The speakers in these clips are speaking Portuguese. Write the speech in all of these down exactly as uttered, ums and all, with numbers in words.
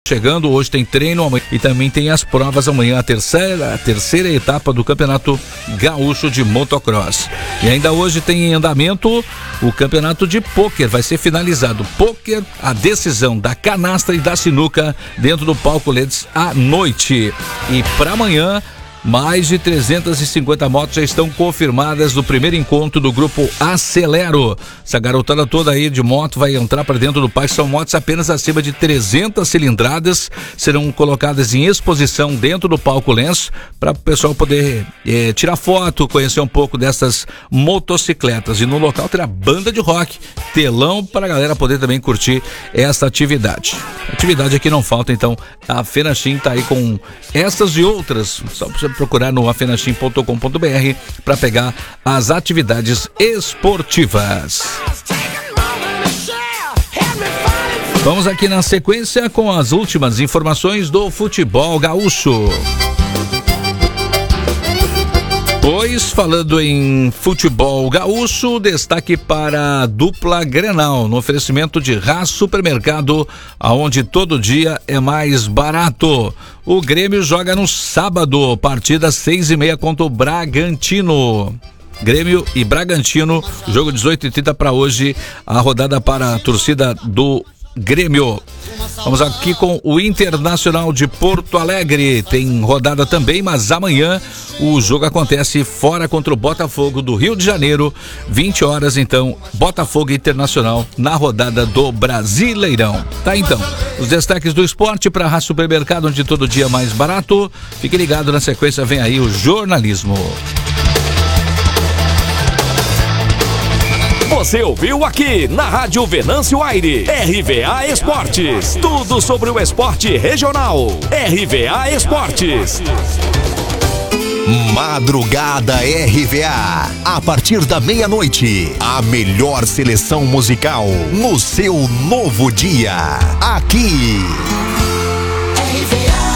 Chegando, hoje tem treino amanhã, e também tem as provas amanhã, a terceira, a terceira etapa do Campeonato Gaúcho de Motocross. E ainda hoje tem em andamento o Campeonato de Pôquer, vai ser finalizado. Pôquer, a decisão da canastra e da sinuca dentro do palco L E Ds à noite. E para amanhã, mais de trezentas e cinquenta motos já estão confirmadas no primeiro encontro do grupo Acelero. Essa garotada toda aí de moto vai entrar para dentro do parque. São motos apenas acima de trezentas cilindradas, serão colocadas em exposição dentro do palco Lenço para o pessoal poder é, tirar foto, conhecer um pouco dessas motocicletas. E no local terá banda de rock, telão para a galera poder também curtir essa atividade. Atividade aqui não falta, então a Fenachim está aí com essas e outras, só para você procurar no afenachim ponto com ponto br para pegar as atividades esportivas. Vamos aqui na sequência com as últimas informações do futebol gaúcho. Pois, falando em futebol gaúcho, destaque para a dupla Grenal, no oferecimento de Haas Supermercado, aonde todo dia é mais barato. O Grêmio joga no sábado, partida seis e meia contra o Bragantino. Grêmio e Bragantino, jogo dezoito e trinta para hoje, a rodada para a torcida do Grêmio. Vamos aqui com o Internacional de Porto Alegre, tem rodada também, mas amanhã o jogo acontece fora contra o Botafogo do Rio de Janeiro, vinte horas então, Botafogo Internacional na rodada do Brasileirão. Tá então, os destaques do esporte para a Supermercado, onde todo dia é mais barato. Fique ligado, na sequência vem aí o jornalismo. Você ouviu aqui na Rádio Venâncio Aires, R V A Esportes. Tudo sobre o esporte regional. R V A Esportes. Madrugada R V A. A partir da meia-noite, a melhor seleção musical no seu novo dia. Aqui. R V A.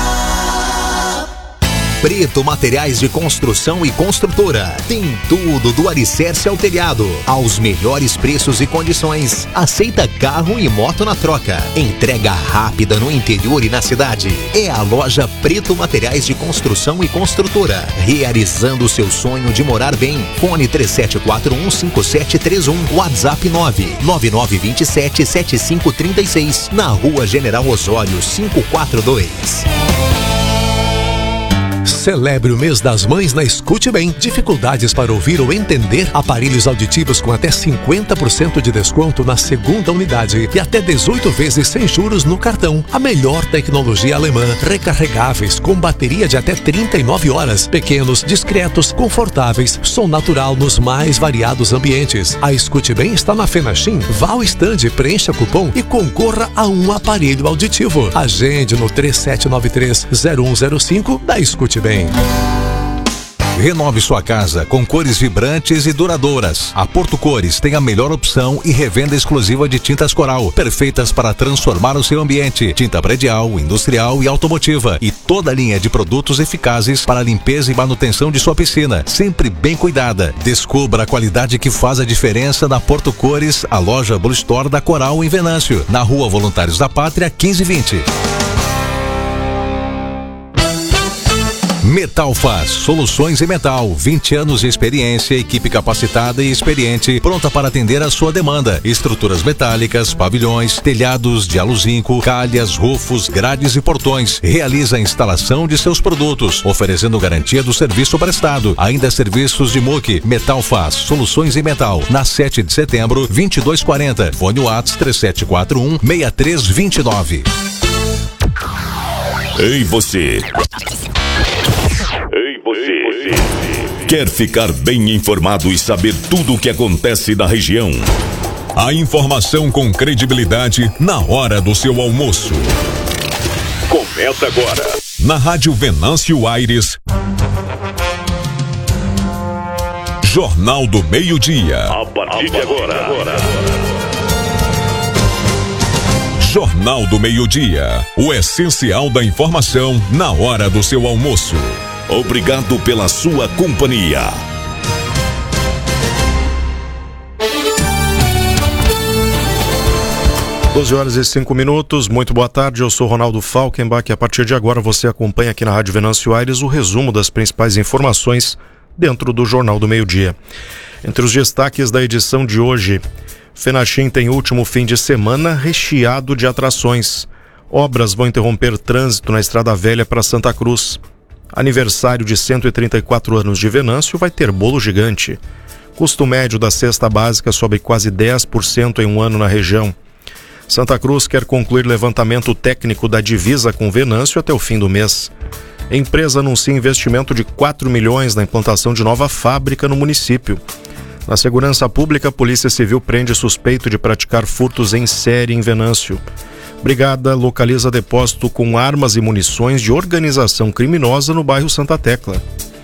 Preto Materiais de Construção e Construtora. Tem tudo do alicerce ao telhado, aos melhores preços e condições. Aceita carro e moto na troca. Entrega rápida no interior e na cidade. É a loja Preto Materiais de Construção e Construtora, realizando o seu sonho de morar bem. Fone três sete quatro um cinco sete três um, WhatsApp nove nove nove dois sete sete cinco três seis, na Rua General Osório quinhentos e quarenta e dois. Celebre o mês das mães na Escute Bem. Dificuldades para ouvir ou entender? Aparelhos auditivos com até cinquenta por cento de desconto na segunda unidade e até dezoito vezes sem juros no cartão. A melhor tecnologia alemã, recarregáveis com bateria de até trinta e nove horas. Pequenos, discretos, confortáveis, som natural nos mais variados ambientes. A Escute Bem está na Fenachim. Vá ao estande, preencha cupom e concorra a um aparelho auditivo. Agende no três sete nove três zero um zero cinco da Escute Bem. Renove sua casa com cores vibrantes e duradouras. A Porto Cores tem a melhor opção e revenda exclusiva de tintas Coral, perfeitas para transformar o seu ambiente. Tinta predial, industrial e automotiva. E toda a linha de produtos eficazes para a limpeza e manutenção de sua piscina, sempre bem cuidada. Descubra a qualidade que faz a diferença na Porto Cores, a loja Blue Store da Coral em Venâncio, na Rua Voluntários da Pátria quinze e vinte. Metal Faz, soluções em metal, vinte anos de experiência, equipe capacitada e experiente, pronta para atender a sua demanda. Estruturas metálicas, pavilhões, telhados de aluzinco, calhas, rufos, grades e portões. Realiza a instalação de seus produtos, oferecendo garantia do serviço prestado. Ainda serviços de M U C. Metal Faz, soluções em metal, na sete de setembro, vinte e dois quarenta. Fone WhatsApp três sete quatro um, seis três dois nove. Ei você! Ei você! Quer ficar bem informado e saber tudo o que acontece na região? A informação com credibilidade na hora do seu almoço. Começa agora, na Rádio Venâncio Aires. Jornal do Meio-Dia. A partir de agora. agora. Jornal do Meio-Dia. O essencial da informação na hora do seu almoço. Obrigado pela sua companhia. doze horas e cinco minutos, muito boa tarde, eu sou Ronaldo Falkenbach e a partir de agora você acompanha aqui na Rádio Venâncio Aires o resumo das principais informações dentro do Jornal do Meio-Dia. Entre os destaques da edição de hoje, Fenachim tem último fim de semana recheado de atrações. Obras vão interromper trânsito na Estrada Velha para Santa Cruz. Aniversário de cento e trinta e quatro anos de Venâncio vai ter bolo gigante. Custo médio da cesta básica sobe quase dez por cento em um ano na região. Santa Cruz quer concluir levantamento técnico da divisa com Venâncio até o fim do mês. A empresa anuncia investimento de quatro milhões na implantação de nova fábrica no município. Na segurança pública, a Polícia Civil prende suspeito de praticar furtos em série em Venâncio. Brigada localiza depósito com armas e munições de organização criminosa no bairro Santa Tecla.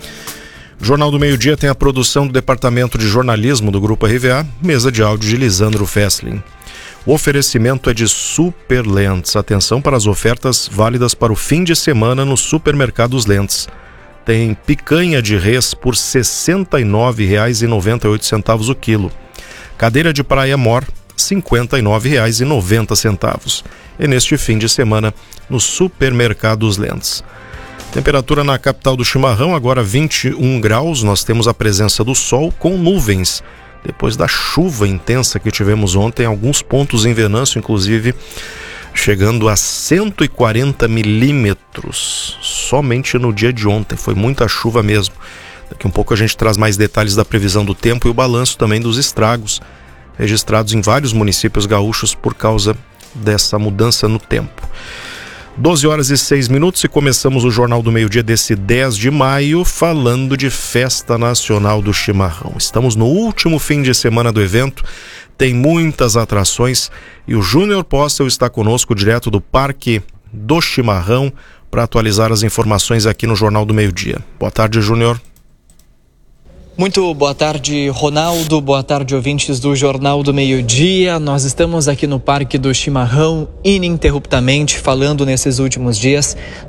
O Jornal do Meio-Dia tem a produção do Departamento de Jornalismo do Grupo R V A, mesa de áudio de Lisandro Fesslin. O oferecimento é de Super Lentes. Atenção para as ofertas válidas para o fim de semana nos supermercados Lentes. Tem picanha de res por sessenta e nove reais e noventa e oito centavos o quilo. Cadeira de praia Mor, cinquenta e nove reais e noventa centavos. E neste fim de semana, nos supermercados Lentes. Temperatura na capital do Chimarrão, agora vinte e um graus. Nós temos a presença do sol com nuvens. Depois da chuva intensa que tivemos ontem, alguns pontos em Venâncio, inclusive, chegando a cento e quarenta milímetros. Somente no dia de ontem. Foi muita chuva mesmo. Daqui um pouco a gente traz mais detalhes da previsão do tempo e o balanço também dos estragos registrados em vários municípios gaúchos por causa dessa mudança no tempo. doze horas e seis minutos e começamos o Jornal do Meio-Dia desse dez de maio falando de Festa Nacional do Chimarrão. Estamos no último fim de semana do evento, tem muitas atrações e o Júnior Postel está conosco direto do Parque do Chimarrão para atualizar as informações aqui no Jornal do Meio-Dia. Boa tarde, Júnior. Muito boa tarde, Ronaldo. Boa tarde, ouvintes do Jornal do Meio-Dia. Nós estamos aqui no Parque do Chimarrão ininterruptamente falando nesses últimos dias